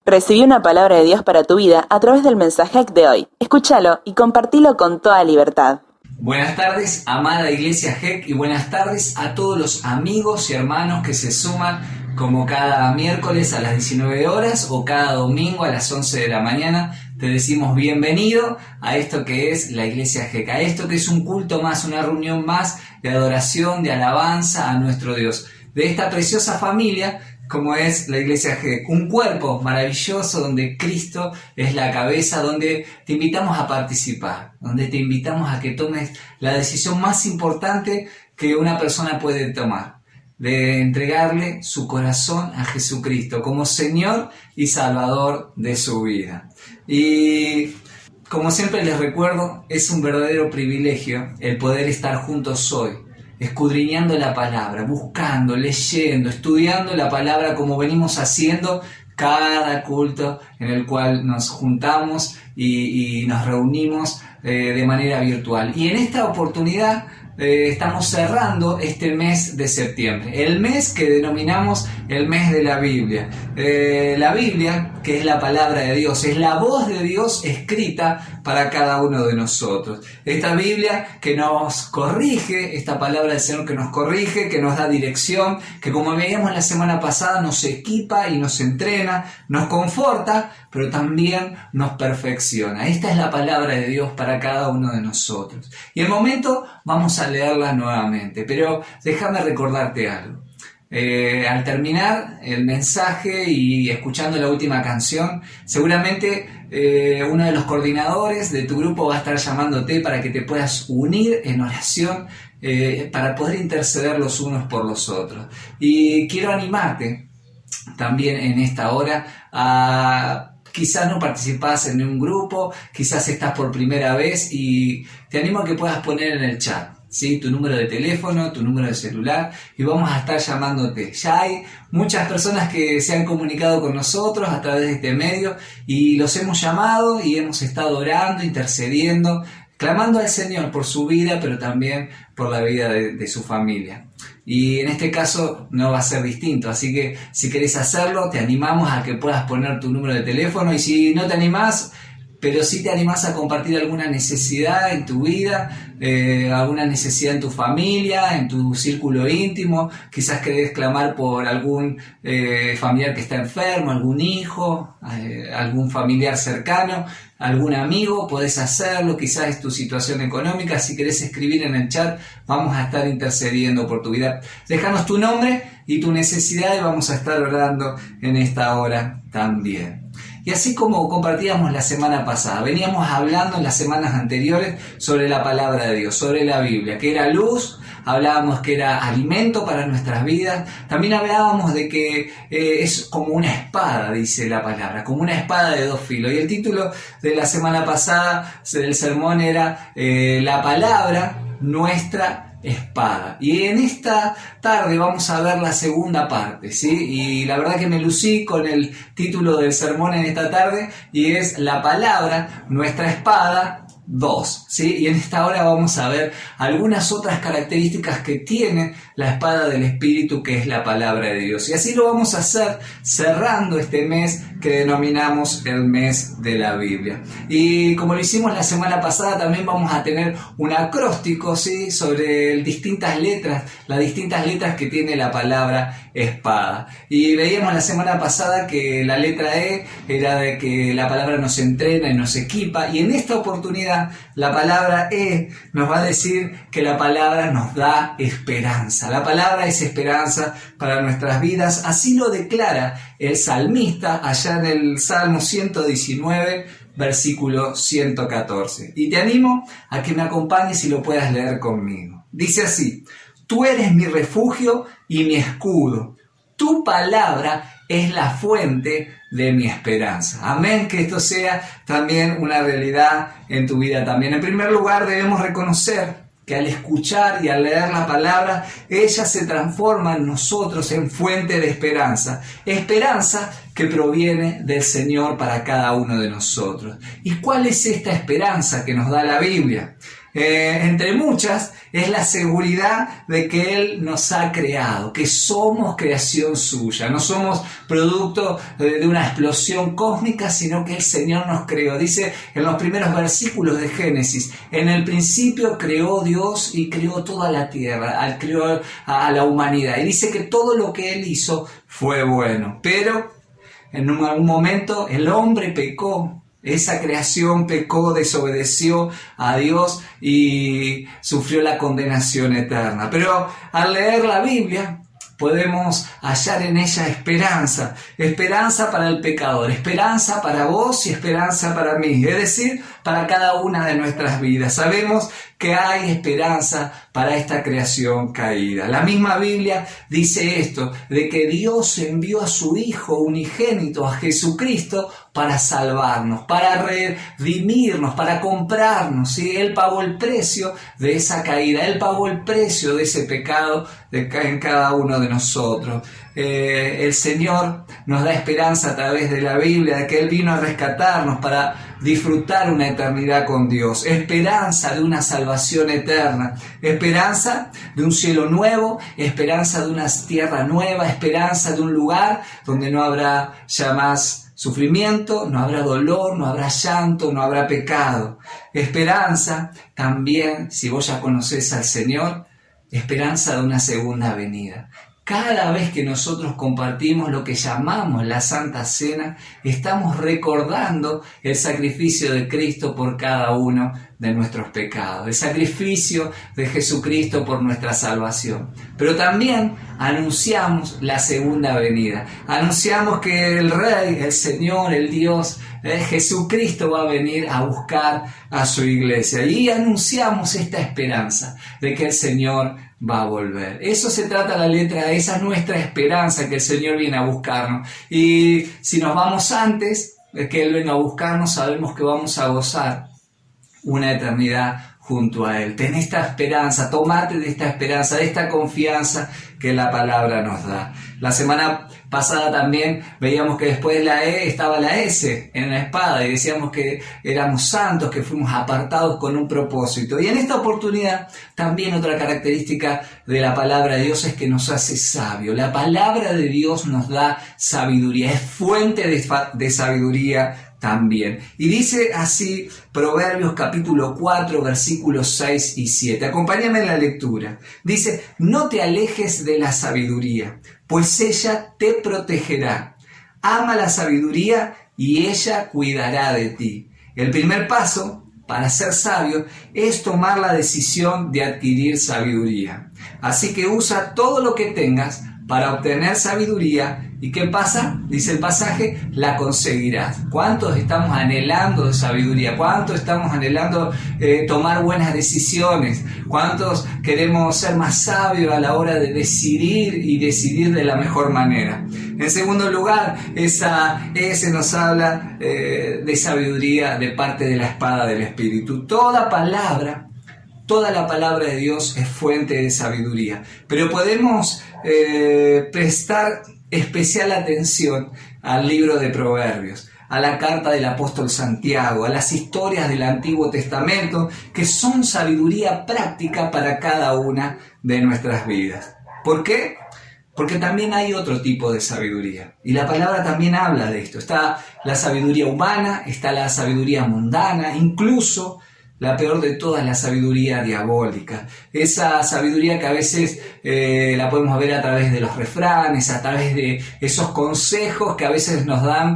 Recibí una palabra de Dios para tu vida a través del mensaje de hoy. Escúchalo y compartilo con toda libertad. Buenas tardes, amada Iglesia GEC, y buenas tardes a todos los amigos y hermanos que se suman como cada miércoles a las 19 horas o cada domingo a las 11 de la mañana. Te decimos bienvenido a esto que es la Iglesia GEC, a esto que es un culto más, una reunión más de adoración, de alabanza a nuestro Dios, de esta preciosa familia como es la Iglesia GEC, un cuerpo maravilloso donde Cristo es la cabeza, donde te invitamos a participar, donde te invitamos a que tomes la decisión más importante que una persona puede tomar, de entregarle su corazón a Jesucristo como Señor y Salvador de su vida. Y como siempre les recuerdo, es un verdadero privilegio el poder estar juntos hoy, escudriñando la palabra, buscando, leyendo, estudiando la palabra como venimos haciendo cada culto en el cual nos juntamos y nos reunimos de manera virtual. Y en esta oportunidad estamos cerrando este mes de septiembre, el mes que denominamos el mes de la Biblia. La Biblia, que es la palabra de Dios, es la voz de Dios escrita para cada uno de nosotros. Esta Biblia que nos corrige, esta palabra del Señor que nos corrige, que nos da dirección, que como veíamos la semana pasada nos equipa y nos entrena, nos conforta, pero también nos perfecciona. Esta es la palabra de Dios para cada uno de nosotros. Y el momento vamos a leerla nuevamente, pero déjame recordarte algo. Al terminar el mensaje y escuchando la última canción, seguramente uno de los coordinadores de tu grupo va a estar llamándote para que te puedas unir en oración para poder interceder los unos por los otros. Y quiero animarte también en esta hora a... Quizás no participás en un grupo, quizás estás por primera vez y te animo a que puedas poner en el chat, ¿sí? Tu número de teléfono, tu número de celular y vamos a estar llamándote. Ya hay muchas personas que se han comunicado con nosotros a través de este medio y los hemos llamado y hemos estado orando, intercediendo, clamando al Señor por su vida, pero también por la vida de su familia. Y en este caso no va a ser distinto, así que si querés hacerlo, te animamos a que puedas poner tu número de teléfono y si no te animás, pero si te animás a compartir alguna necesidad en tu vida, alguna necesidad en tu familia, en tu círculo íntimo, quizás querés clamar por algún familiar que está enfermo, algún hijo, algún familiar cercano, algún amigo, podés hacerlo, quizás es tu situación económica, si querés escribir en el chat, vamos a estar intercediendo por tu vida. Déjanos tu nombre y tu necesidad y vamos a estar orando en esta hora también. Y así como compartíamos la semana pasada, veníamos hablando en las semanas anteriores sobre la palabra de Dios, sobre la Biblia, que era luz, hablábamos que era alimento para nuestras vidas, también hablábamos de que es como una espada, dice la palabra, como una espada de dos filos. Y el título de la semana pasada del sermón era la palabra, nuestra espada. Y en esta tarde vamos a ver la segunda parte, ¿sí? Y la verdad que me lucí con el título del sermón en esta tarde y es la palabra, nuestra espada 2, ¿sí? Y en esta hora vamos a ver algunas otras características que tiene la espada del Espíritu, que es la palabra de Dios. Y así lo vamos a hacer cerrando este mes que denominamos el mes de la Biblia. Y como lo hicimos la semana pasada, también vamos a tener un acróstico, ¿sí? Sobre las distintas letras que tiene la palabra espada. Y veíamos la semana pasada que la letra E era de que la palabra nos entrena y nos equipa, y en esta oportunidad la palabra E nos va a decir que la palabra nos da esperanza. La palabra es esperanza para nuestras vidas, así lo declara el salmista allá en el Salmo 119, versículo 114. Y te animo a que me acompañes y lo puedas leer conmigo. Dice así: tú eres mi refugio y mi escudo, tu palabra es la fuente de mi esperanza. Amén, que esto sea también una realidad en tu vida también. En primer lugar, debemos reconocer que al escuchar y al leer la palabra, ella se transforma en nosotros en fuente de esperanza. Esperanza que proviene del Señor para cada uno de nosotros. ¿Y cuál es esta esperanza que nos da la Biblia? Entre muchas, Es la seguridad de que Él nos ha creado, que somos creación suya. No somos producto de una explosión cósmica, sino que el Señor nos creó. Dice en los primeros versículos de Génesis: en el principio creó Dios y creó toda la tierra, creó a la humanidad. Y dice que todo lo que Él hizo fue bueno. Pero en algún momento el hombre pecó. Esa creación pecó, desobedeció a Dios y sufrió la condenación eterna. Pero al leer la Biblia podemos hallar en ella esperanza. Esperanza para el pecador, esperanza para vos y esperanza para mí. Es decir, para cada una de nuestras vidas. Sabemos que hay esperanza para esta creación caída. La misma Biblia dice esto, de que Dios envió a su Hijo unigénito, a Jesucristo, para salvarnos, para redimirnos, para comprarnos. ¿Sí? Él pagó el precio de esa caída, Él pagó el precio de ese pecado en cada uno de nosotros. El Señor nos da esperanza a través de la Biblia, de que Él vino a rescatarnos para disfrutar una eternidad con Dios, esperanza de una salvación eterna, esperanza de un cielo nuevo, esperanza de una tierra nueva, esperanza de un lugar donde no habrá ya más sufrimiento, no habrá dolor, no habrá llanto, no habrá pecado. Esperanza también, si vos ya conocés al Señor, esperanza de una segunda venida. Cada vez que nosotros compartimos lo que llamamos la Santa Cena, estamos recordando el sacrificio de Cristo por cada uno de nuestros pecados, el sacrificio de Jesucristo por nuestra salvación. Pero también anunciamos la segunda venida, anunciamos que el Rey, el Señor, el Dios, Jesucristo va a venir a buscar a su iglesia y anunciamos esta esperanza de que el Señor va a volver. Eso se trata la letra, esa es nuestra esperanza, que el Señor viene a buscarnos. Y si nos vamos antes de que Él venga a buscarnos, sabemos que vamos a gozar una eternidad junto a Él. Ten esta esperanza, tomate de esta esperanza, de esta confianza que la palabra nos da. La semana pasada también veíamos que después de la E estaba la S en la espada y decíamos que éramos santos, que fuimos apartados con un propósito. Y en esta oportunidad también otra característica de la palabra de Dios es que nos hace sabios. La palabra de Dios nos da sabiduría, es fuente de sabiduría también. Y dice así Proverbios capítulo 4 versículos 6 y 7. Acompáñame en la lectura. Dice: no te alejes de la sabiduría, pues ella te protegerá. Ama la sabiduría y ella cuidará de ti. El primer paso para ser sabio es tomar la decisión de adquirir sabiduría. Así que usa todo lo que tengas para obtener sabiduría. ¿Y qué pasa? Dice el pasaje: la conseguirás. ¿Cuántos estamos anhelando de sabiduría? ¿Cuántos estamos anhelando tomar buenas decisiones? ¿Cuántos queremos ser más sabios a la hora de decidir y decidir de la mejor manera? En segundo lugar, esa S nos habla de sabiduría de parte de la espada del Espíritu. Toda la palabra de Dios es fuente de sabiduría, pero podemos prestar especial atención al libro de Proverbios, a la carta del apóstol Santiago, a las historias del Antiguo Testamento, que son sabiduría práctica para cada una de nuestras vidas. ¿Por qué? Porque también hay otro tipo de sabiduría, y la palabra también habla de esto. Está la sabiduría humana, está la sabiduría mundana, incluso la peor de todas, la sabiduría diabólica. Esa sabiduría que a veces la podemos ver a través de los refranes, a través de esos consejos que a veces nos dan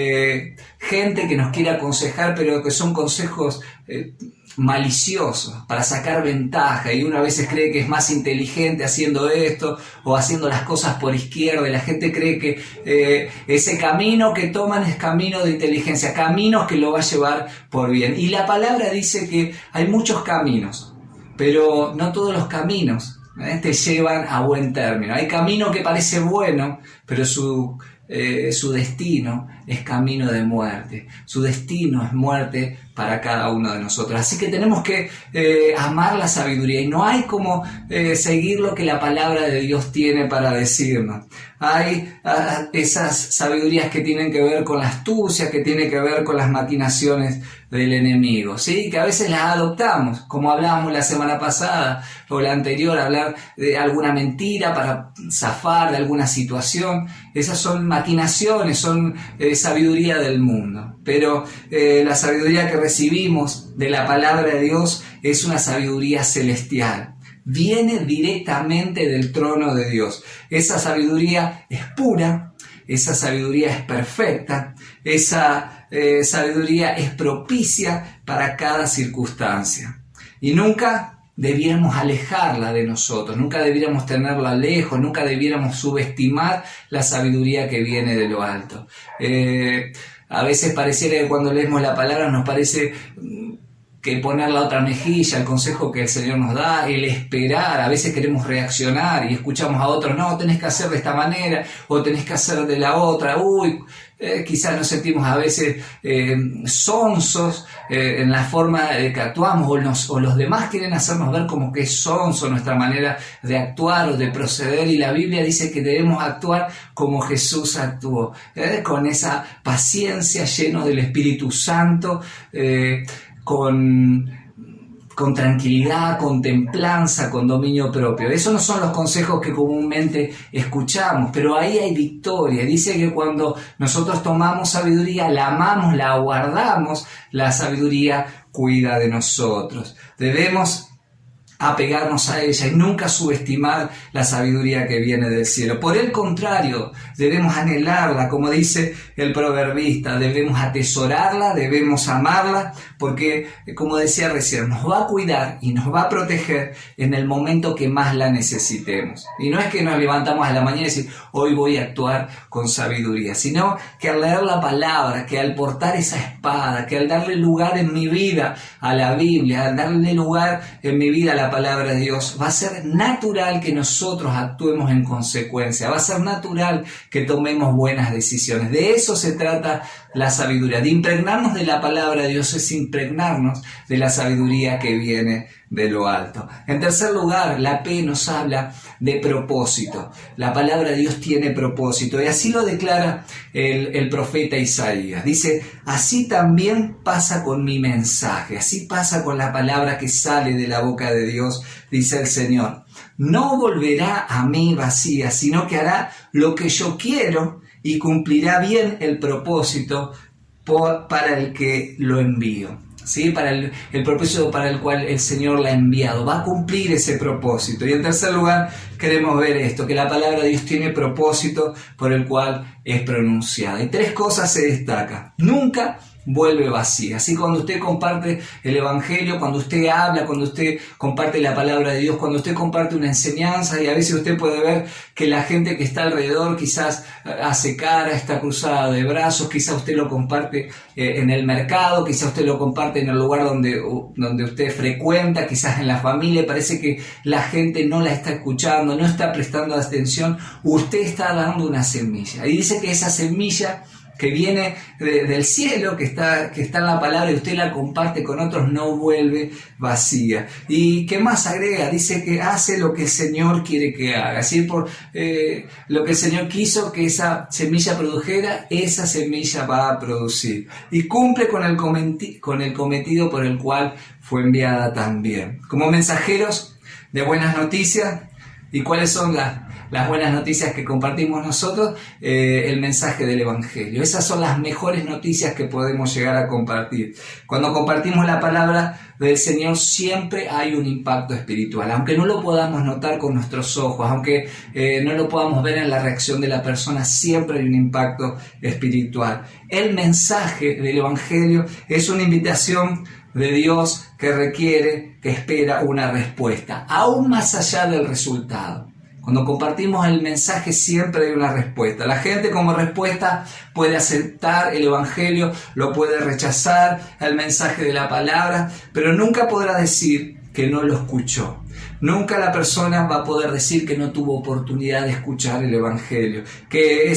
gente que nos quiere aconsejar, pero que son consejos maliciosos para sacar ventaja, y uno a veces cree que es más inteligente haciendo esto o haciendo las cosas por izquierda, y la gente cree que ese camino que toman es camino de inteligencia, caminos que lo va a llevar por bien. Y la palabra dice que hay muchos caminos, pero no todos los caminos te llevan a buen término. Hay camino que parece bueno, pero su destino es camino de muerte. Su destino es muerte para cada uno de nosotros. Así que tenemos que amar la sabiduría, y no hay como seguir lo que la palabra de Dios tiene para decirnos. Hay esas sabidurías que tienen que ver con la astucia, que tienen que ver con las maquinaciones del enemigo, ¿sí? Que a veces las adoptamos, como hablábamos la semana pasada o la anterior, hablar de alguna mentira para zafar de alguna situación. Esas son maquinaciones, son sabiduría del mundo. Pero la sabiduría que recibimos de la palabra de Dios es una sabiduría celestial. Viene directamente del trono de Dios. Esa sabiduría es pura, esa sabiduría es perfecta, esa sabiduría es propicia para cada circunstancia. Y nunca debiéramos alejarla de nosotros, nunca debiéramos tenerla lejos, nunca debiéramos subestimar la sabiduría que viene de lo alto. A veces pareciera que cuando leemos la palabra nos parece que poner la otra mejilla, el consejo que el Señor nos da, el esperar. A veces queremos reaccionar y escuchamos a otros, no, tenés que hacer de esta manera o tenés que hacer de la otra. Quizás nos sentimos a veces sonsos en la forma de que actuamos, o los demás quieren hacernos ver como que es sonso nuestra manera de actuar o de proceder, y la Biblia dice que debemos actuar como Jesús actuó, con esa paciencia, lleno del Espíritu Santo, con tranquilidad, con templanza, con dominio propio. Esos no son los consejos que comúnmente escuchamos, pero ahí hay victoria. Dice que cuando nosotros tomamos sabiduría, la amamos, la guardamos, la sabiduría cuida de nosotros. Debemos apegarnos a ella y nunca subestimar la sabiduría que viene del cielo. Por el contrario, debemos anhelarla, como dice el proverbista, debemos atesorarla, debemos amarla, porque, como decía recién, nos va a cuidar y nos va a proteger en el momento que más la necesitemos. Y no es que nos levantamos a la mañana y decir, hoy voy a actuar con sabiduría, sino que al leer la palabra, que al portar esa espada, que al darle lugar en mi vida a la Biblia, al darle lugar en mi vida a la palabra de Dios, va a ser natural que nosotros actuemos en consecuencia, va a ser natural que tomemos buenas decisiones. De eso se trata la sabiduría, de impregnarnos de la palabra de Dios, es impregnarnos de la sabiduría que viene de lo alto. En tercer lugar, la P nos habla de propósito. La palabra de Dios tiene propósito, y así lo declara el profeta Isaías. Dice, así también pasa con mi mensaje, así pasa con la palabra que sale de la boca de Dios, dice el Señor. No volverá a mí vacía, sino que hará lo que yo quiero y cumplirá bien el propósito para el que lo envío. ¿Sí? Para el propósito para el cual el Señor la ha enviado. Va a cumplir ese propósito. Y en tercer lugar, queremos ver esto, que la palabra de Dios tiene propósito por el cual es pronunciada. Y tres cosas se destacan. Nunca vuelve vacía. Así, cuando usted comparte el Evangelio, cuando usted habla, cuando usted comparte la palabra de Dios, cuando usted comparte una enseñanza, y a veces usted puede ver que la gente que está alrededor quizás hace cara, está cruzada de brazos, quizás usted lo comparte en el mercado, quizás usted lo comparte en el lugar donde usted frecuenta, quizás en la familia, parece que la gente no la está escuchando, no está prestando atención. Usted está dando una semilla, y dice que esa semilla que viene del cielo, que está en la palabra, y usted la comparte con otros, no vuelve vacía. ¿Y qué más agrega? Dice que hace lo que el Señor quiere que haga. Así, por lo que el Señor quiso que esa semilla produjera, esa semilla va a producir. Y cumple con el cometido por el cual fue enviada también. Como mensajeros de buenas noticias. ¿Y cuáles son las buenas noticias que compartimos nosotros? El mensaje del Evangelio. Esas son las mejores noticias que podemos llegar a compartir. Cuando compartimos la palabra del Señor, siempre hay un impacto espiritual. Aunque no lo podamos notar con nuestros ojos, aunque no lo podamos ver en la reacción de la persona, siempre hay un impacto espiritual. El mensaje del Evangelio es una invitación de Dios que requiere, que espera una respuesta, aún más allá del resultado. Cuando compartimos el mensaje siempre hay una respuesta. La gente, como respuesta, puede aceptar el Evangelio, lo puede rechazar, el mensaje de la palabra, pero nunca podrá decir que no lo escuchó. Nunca la persona va a poder decir que no tuvo oportunidad de escuchar el Evangelio, que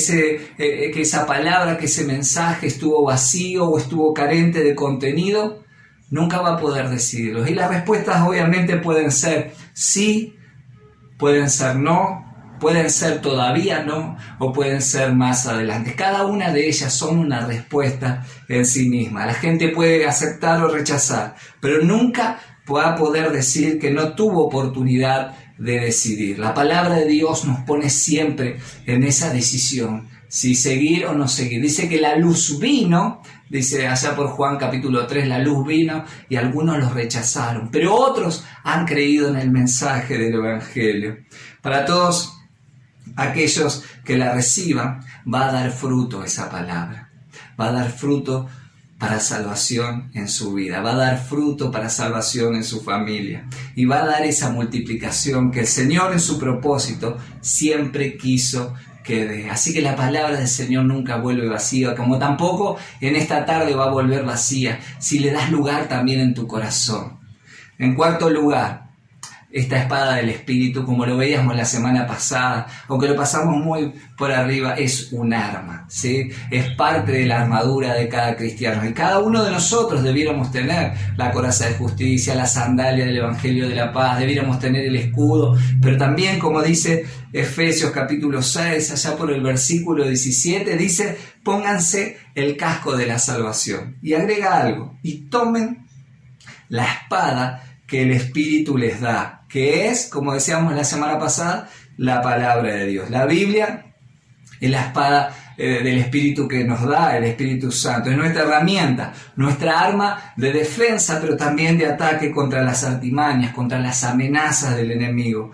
esa palabra, que ese mensaje estuvo vacío o estuvo carente de contenido. Nunca va a poder decirlo. Y las respuestas obviamente pueden ser sí, pueden ser no, pueden ser todavía no, o pueden ser más adelante. Cada una de ellas son una respuesta en sí misma. La gente puede aceptar o rechazar, pero nunca va a poder decir que no tuvo oportunidad de decidir. La palabra de Dios nos pone siempre en esa decisión, si seguir o no seguir. Dice que la luz vino, dice allá por Juan capítulo 3, la luz vino y algunos los rechazaron, pero otros han creído en el mensaje del Evangelio. Para todos aquellos que la reciban, va a dar fruto esa palabra, va a dar fruto para salvación en su vida, va a dar fruto para salvación en su familia y va a dar esa multiplicación que el Señor en su propósito siempre quiso que dé. Así que la palabra del Señor nunca vuelve vacía, como tampoco en esta tarde va a volver vacía si le das lugar también en tu corazón. En cuarto lugar, esta espada del Espíritu, como lo veíamos la semana pasada, aunque lo pasamos muy por arriba, es un arma, ¿sí? Es parte de la armadura de cada cristiano. Y cada uno de nosotros debiéramos tener la coraza de justicia, la sandalia del Evangelio de la paz, debiéramos tener el escudo, pero también, como dice Efesios capítulo 6, allá por el versículo 17, dice, pónganse el casco de la salvación. Y agrega algo, y tomen la espada que el Espíritu les da, que es, como decíamos la semana pasada, la palabra de Dios. La Biblia es la espada del Espíritu que nos da el Espíritu Santo. Es nuestra herramienta, nuestra arma de defensa, pero también de ataque contra las artimañas, contra las amenazas del enemigo.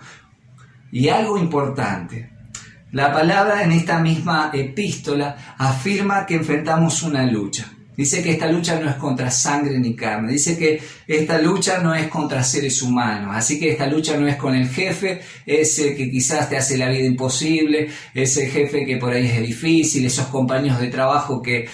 Y algo importante, la palabra en esta misma epístola afirma que enfrentamos una lucha. Dice que esta lucha no es contra sangre ni carne. Dice que esta lucha no es contra seres humanos. Así que esta lucha no es con el jefe, ese que quizás te hace la vida imposible, ese jefe que por ahí es difícil, esos compañeros de trabajo que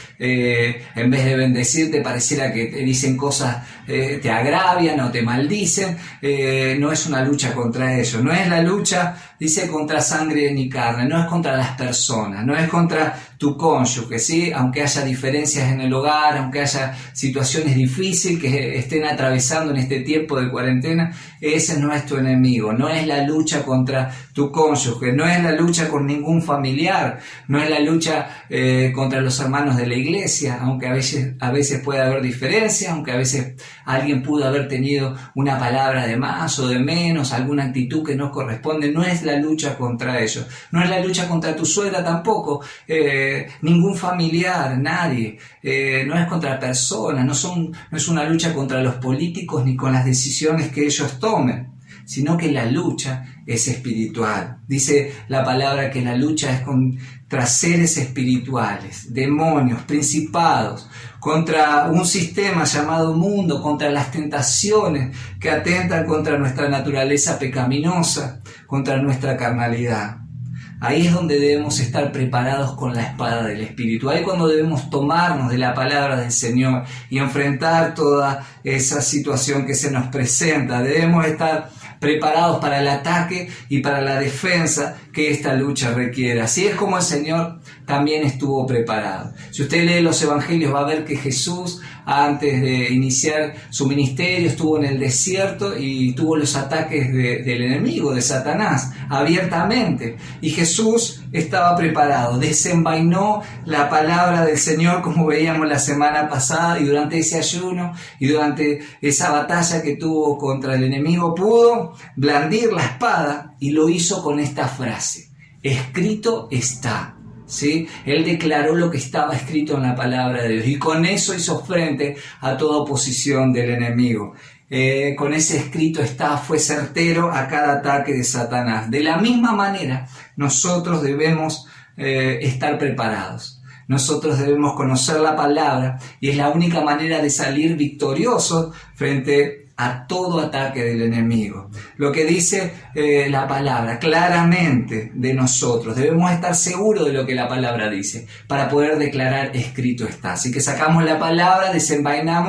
en vez de bendecirte pareciera que te dicen cosas, te agravian o te maldicen. No es una lucha contra ellos. No es la lucha, dice, contra sangre ni carne. No es contra las personas. No es contra tu cónyuge, ¿sí? Aunque haya diferencias en el hogar, aunque haya situaciones difíciles que estén atravesando en este tiempo de cuarentena, ese no es tu enemigo, no es la lucha contra tu cónyuge, no es la lucha con ningún familiar, no es la lucha contra los hermanos de la iglesia, aunque a veces puede haber diferencias, aunque a veces alguien pudo haber tenido una palabra de más o de menos, alguna actitud que no corresponde. No es la lucha contra ellos, no es la lucha contra tu suegra tampoco, ningún familiar, nadie, no es contra personas, no es una lucha contra los políticos ni con las decisiones que ellos tomen, sino que la lucha es espiritual. Dice la palabra que la lucha es contra seres espirituales, demonios, principados, contra un sistema llamado mundo, contra las tentaciones que atentan contra nuestra naturaleza pecaminosa, contra nuestra carnalidad. Ahí es donde debemos estar preparados con la espada del Espíritu. Ahí es cuando debemos tomarnos de la palabra del Señor y enfrentar toda esa situación que se nos presenta. Debemos estar preparados para el ataque y para la defensa que esta lucha requiere. Así es como el Señor también estuvo preparado. Si usted lee los evangelios va a ver que Jesús, antes de iniciar su ministerio, estuvo en el desierto y tuvo los ataques del enemigo, de Satanás, abiertamente. Y Jesús estaba preparado, desenvainó la palabra del Señor, como veíamos la semana pasada, y durante ese ayuno y durante esa batalla que tuvo contra el enemigo, pudo blandir la espada y lo hizo con esta frase: escrito está. ¿Sí? Él declaró lo que estaba escrito en la palabra de Dios y con eso hizo frente a toda oposición del enemigo. Con ese escrito está, fue certero a cada ataque de Satanás. De la misma manera, nosotros debemos estar preparados. Nosotros debemos conocer la palabra y es la única manera de salir victoriosos frente a todo ataque del enemigo. Lo que dice la palabra claramente de nosotros, debemos estar seguros de lo que la palabra dice para poder declarar escrito está. Así que sacamos la palabra, desenvainamos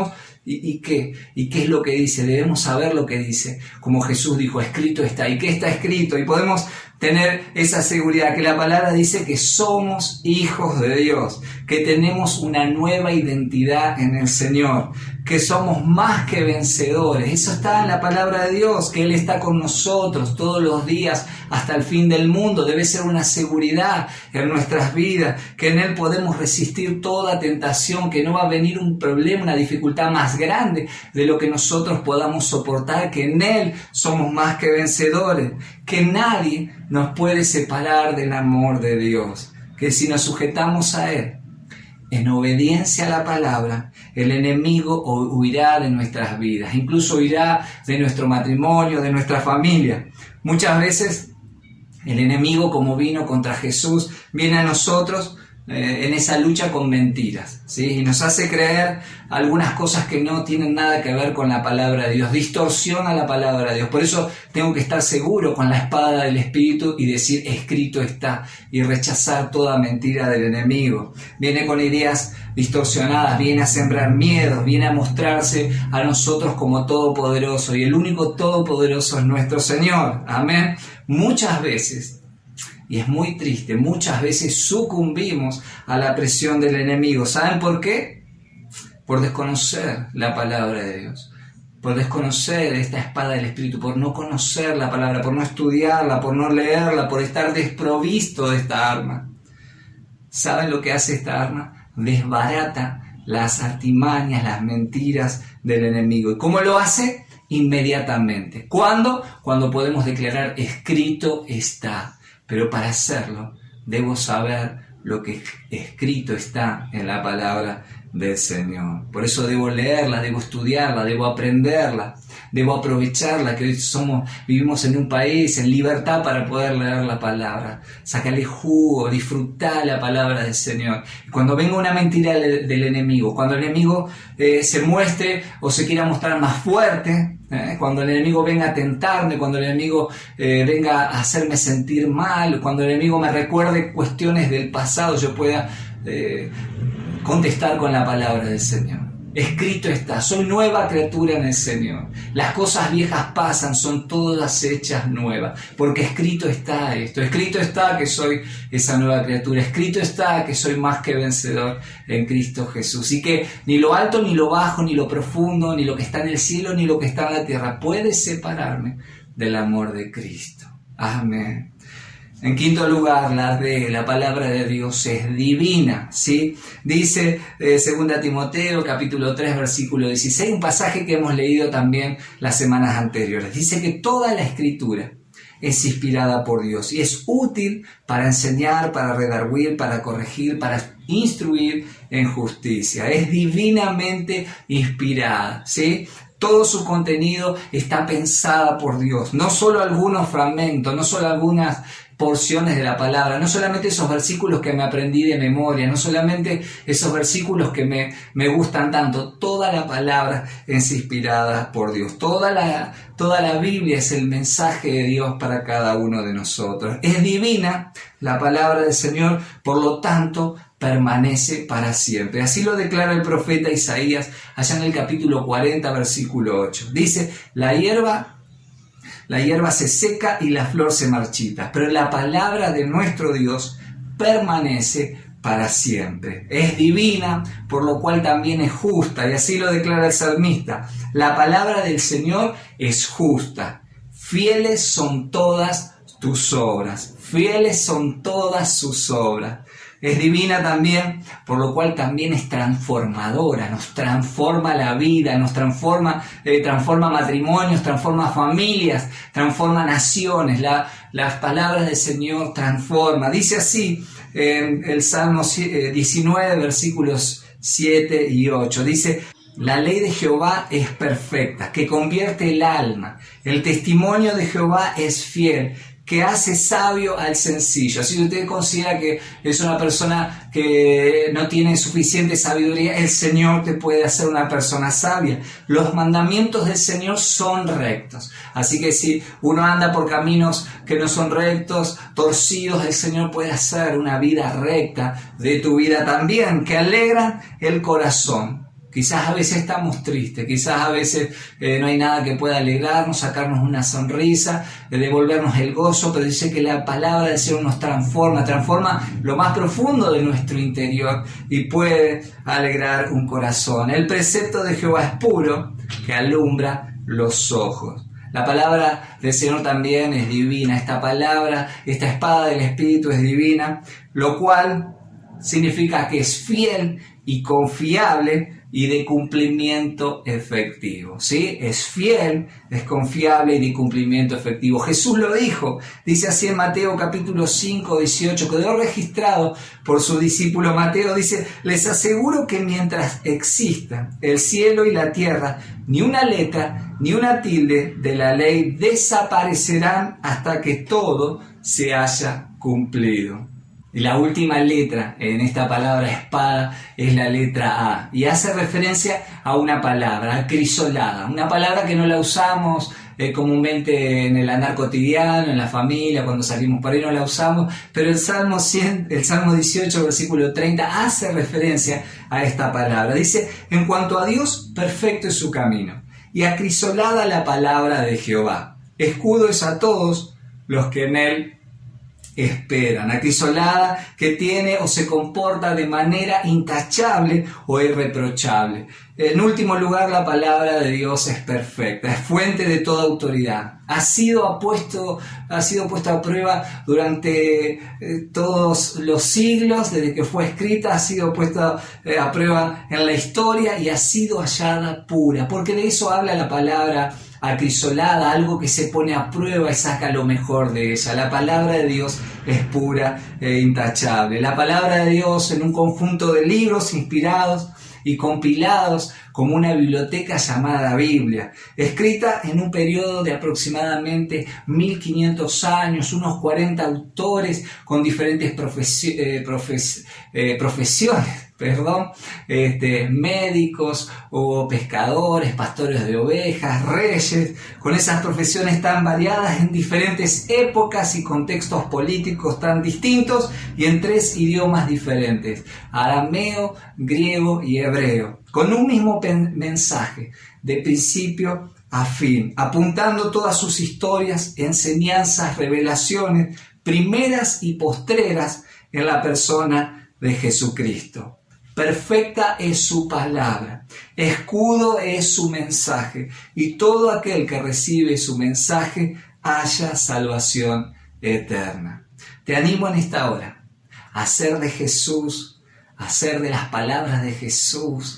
¿Y qué? ¿Y qué es lo que dice? Debemos saber lo que dice. Como Jesús dijo, escrito está. ¿Y qué está escrito? Y podemos tener esa seguridad que la palabra dice que somos hijos de Dios, que tenemos una nueva identidad en el Señor, que somos más que vencedores. Eso está en la palabra de Dios, que Él está con nosotros todos los días hasta el fin del mundo. Debe ser una seguridad en nuestras vidas, que en Él podemos resistir toda tentación, que no va a venir un problema, una dificultad más grande de lo que nosotros podamos soportar, que en Él somos más que vencedores, que nadie nos puede separar del amor de Dios, que si nos sujetamos a Él en obediencia a la palabra, el enemigo huirá de nuestras vidas, incluso huirá de nuestro matrimonio, de nuestra familia. Muchas veces el enemigo, como vino contra Jesús, viene a nosotros en esa lucha con mentiras, ¿sí? Y nos hace creer algunas cosas que no tienen nada que ver con la palabra de Dios, distorsiona la palabra de Dios. Por eso tengo que estar seguro con la espada del Espíritu y decir, escrito está, y rechazar toda mentira del enemigo. Viene con ideas distorsionadas, viene a sembrar miedos, viene a mostrarse a nosotros como todopoderoso, y el único todopoderoso es nuestro Señor. Amén. Muchas veces, y es muy triste, muchas veces sucumbimos a la presión del enemigo. ¿Saben por qué? Por desconocer la palabra de Dios, por desconocer esta espada del Espíritu, por no conocer la palabra, por no estudiarla, por no leerla, por estar desprovisto de esta arma. ¿Saben lo que hace esta arma? Desbarata las artimañas, las mentiras del enemigo. ¿Y cómo lo hace? Inmediatamente. ¿Cuándo? Cuando podemos declarar, escrito está. Pero para hacerlo, debo saber lo que escrito está en la palabra del Señor. Por eso debo leerla, debo estudiarla, debo aprenderla, debo aprovecharla, que hoy vivimos en un país en libertad para poder leer la palabra. Sacarle jugo, disfrutar la palabra del Señor. Cuando venga una mentira del enemigo, cuando el enemigo se muestre o se quiera mostrar más fuerte, cuando el enemigo venga a tentarme, cuando el enemigo venga a hacerme sentir mal, cuando el enemigo me recuerde cuestiones del pasado, yo pueda contestar con la palabra del Señor. Escrito está, soy nueva criatura en el Señor. Las cosas viejas pasan, son todas hechas nuevas. Porque escrito está esto, escrito está que soy esa nueva criatura, escrito está que soy más que vencedor en Cristo Jesús. Y que ni lo alto, ni lo bajo, ni lo profundo, ni lo que está en el cielo, ni lo que está en la tierra puede separarme del amor de Cristo. Amén. En quinto lugar, la palabra de Dios es divina, ¿sí? Dice 2 Timoteo, capítulo 3, versículo 16, un pasaje que hemos leído también las semanas anteriores. Dice que toda la Escritura es inspirada por Dios y es útil para enseñar, para redarguir, para corregir, para instruir en justicia. Es divinamente inspirada, ¿sí? Todo su contenido está pensada por Dios, no solo algunos fragmentos, no solo algunas porciones de la palabra, no solamente esos versículos que me aprendí de memoria, no solamente esos versículos que me gustan tanto, toda la palabra es inspirada por Dios, toda la Biblia es el mensaje de Dios para cada uno de nosotros. Es divina la palabra del Señor, por lo tanto permanece para siempre. Así lo declara el profeta Isaías allá en el capítulo 40, versículo 8. Dice, la hierba se seca y la flor se marchita, pero la palabra de nuestro Dios permanece para siempre. Es divina, por lo cual también es justa, y así lo declara el salmista. La palabra del Señor es justa. Fieles son todas tus obras. Fieles son todas sus obras. Es divina también, por lo cual también es transformadora, nos transforma la vida, nos transforma matrimonios, transforma familias, transforma naciones. Las palabras del Señor transforman. Dice así en el Salmo 19, versículos 7 y 8. Dice, la ley de Jehová es perfecta, que convierte el alma. El testimonio de Jehová es fiel, que hace sabio al sencillo. Así que usted considera que es una persona que no tiene suficiente sabiduría, el Señor te puede hacer una persona sabia. Los mandamientos del Señor son rectos. Así que si uno anda por caminos que no son rectos, torcidos, el Señor puede hacer una vida recta de tu vida también, que alegran el corazón. Quizás a veces estamos tristes, quizás a veces no hay nada que pueda alegrarnos, sacarnos una sonrisa, devolvernos el gozo, pero dice que la palabra del Señor nos transforma lo más profundo de nuestro interior y puede alegrar un corazón. El precepto de Jehová es puro, que alumbra los ojos. La palabra del Señor también es divina. Esta palabra, esta espada del Espíritu es divina, lo cual significa que es fiel y confiable y de cumplimiento efectivo, ¿sí? Es fiel, es confiable y de cumplimiento efectivo. Jesús lo dijo, dice así en Mateo capítulo 5, 18, quedó registrado por su discípulo Mateo, dice, les aseguro que mientras exista el cielo y la tierra, ni una letra, ni una tilde de la ley desaparecerán hasta que todo se haya cumplido. Y la última letra en esta palabra espada es la letra A y hace referencia a una palabra, acrisolada, una palabra que no la usamos comúnmente en el andar cotidiano, en la familia, cuando salimos por ahí no la usamos, pero el Salmo 18, versículo 30 hace referencia a esta palabra. Dice, en cuanto a Dios, perfecto es su camino y acrisolada la palabra de Jehová. Escudo es a todos los que en él esperan. Acrisolada que tiene o se comporta de manera intachable o irreprochable. En último lugar, la palabra de Dios es perfecta, es fuente de toda autoridad. Ha sido puesto a prueba durante todos los siglos, desde que fue escrita, ha sido puesta a prueba en la historia y ha sido hallada pura, porque de eso habla la palabra acrisolada, algo que se pone a prueba y saca lo mejor de ella. La palabra de Dios es pura e intachable. La palabra de Dios en un conjunto de libros inspirados y compilados como una biblioteca llamada Biblia, escrita en un periodo de aproximadamente 1500 años, unos 40 autores con diferentes profesiones, médicos o pescadores, pastores de ovejas, reyes, con esas profesiones tan variadas en diferentes épocas y contextos políticos tan distintos y en 3 idiomas diferentes, arameo, griego y hebreo, con un mismo mensaje de principio a fin, apuntando todas sus historias, enseñanzas, revelaciones, primeras y postreras en la persona de Jesucristo. Perfecta es su palabra, escudo es su mensaje, y todo aquel que recibe su mensaje halla salvación eterna. Te animo en esta hora a hacer de Jesús, a hacer de las palabras de Jesús,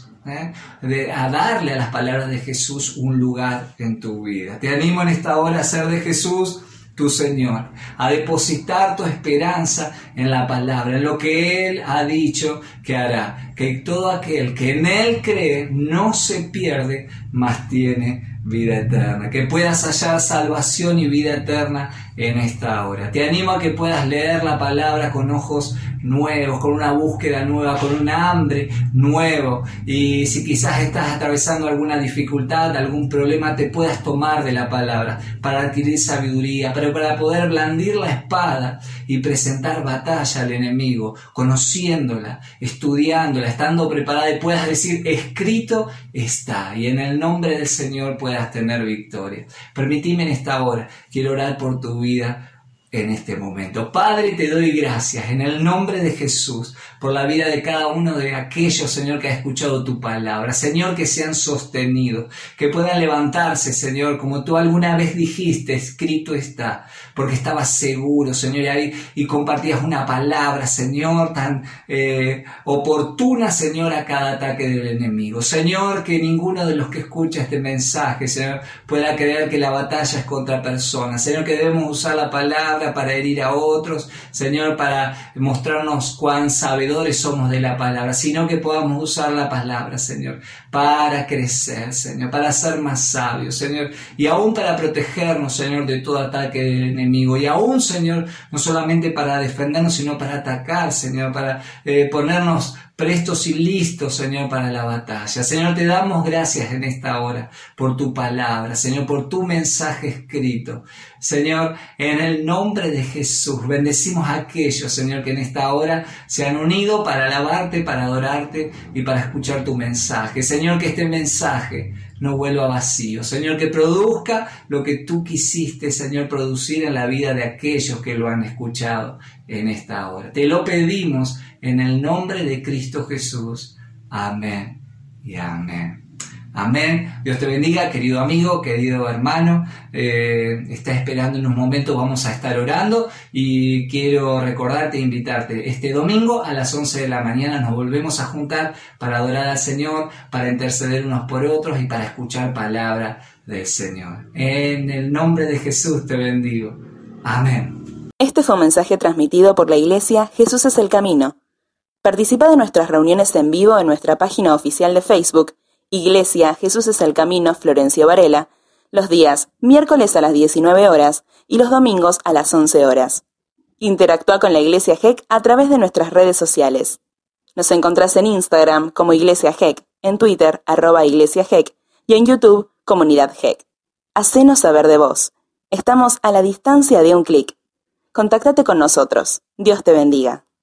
a darle a las palabras de Jesús un lugar en tu vida. Te animo en esta hora a hacer de Jesús tu Señor, a depositar tu esperanza en la palabra, en lo que Él ha dicho que hará, que todo aquel que en Él cree no se pierde, mas tiene vida eterna, que puedas hallar salvación y vida eterna en esta hora. Te animo a que puedas leer la palabra con ojos nuevos, con una búsqueda nueva, con un hambre nuevo, y si quizás estás atravesando alguna dificultad, algún problema, te puedas tomar de la palabra para adquirir sabiduría, pero para poder blandir la espada y presentar batalla al enemigo, conociéndola, estudiándola, estando preparada, y puedas decir, escrito está, y en el nombre del Señor puedas tener victoria. Permitime en esta hora, quiero orar por tu vida en este momento. Padre, te doy gracias en el nombre de Jesús por la vida de cada uno de aquellos, Señor, que ha escuchado tu palabra. Señor, que sean sostenidos, que puedan levantarse, Señor, como tú alguna vez dijiste, escrito está, porque estabas seguro, Señor, y compartías una palabra, Señor, tan oportuna, Señor, a cada ataque del enemigo. Señor, que ninguno de los que escucha este mensaje, Señor, pueda creer que la batalla es contra personas. Señor, que debemos usar la palabra para herir a otros, Señor, para mostrarnos cuán sabedores somos de la palabra, sino que podamos usar la palabra, Señor, para crecer, Señor, para ser más sabios, Señor, y aún para protegernos, Señor, de todo ataque del enemigo, y aún, Señor, no solamente para defendernos, sino para atacar, Señor, para ponernos prestos y listos, Señor, para la batalla. Señor, te damos gracias en esta hora por tu palabra, Señor, por tu mensaje escrito. Señor, en el nombre de Jesús, bendecimos a aquellos, Señor, que en esta hora se han unido para alabarte, para adorarte y para escuchar tu mensaje. Señor, que este mensaje no vuelva vacío. Señor, que produzca lo que tú quisiste, Señor, producir en la vida de aquellos que lo han escuchado en esta hora. Te lo pedimos en el nombre de Cristo Jesús. Amén y amén. Amén. Dios te bendiga, querido amigo, querido hermano. Está esperando en un momento, vamos a estar orando y quiero recordarte e invitarte. Este domingo a las 11 de la mañana nos volvemos a juntar para adorar al Señor, para interceder unos por otros y para escuchar palabra del Señor. En el nombre de Jesús te bendigo. Amén. Este fue un mensaje transmitido por la Iglesia Jesús es el Camino. Participa de nuestras reuniones en vivo en nuestra página oficial de Facebook, Iglesia Jesús es el Camino Florencio Varela, los días miércoles a las 19 horas y los domingos a las 11 horas. Interactúa con la Iglesia GEC a través de nuestras redes sociales. Nos encontrás en Instagram como Iglesia GEC, en Twitter @Iglesia GEC y en YouTube Comunidad GEC. Hacenos saber de vos. Estamos a la distancia de un clic. Contáctate con nosotros. Dios te bendiga.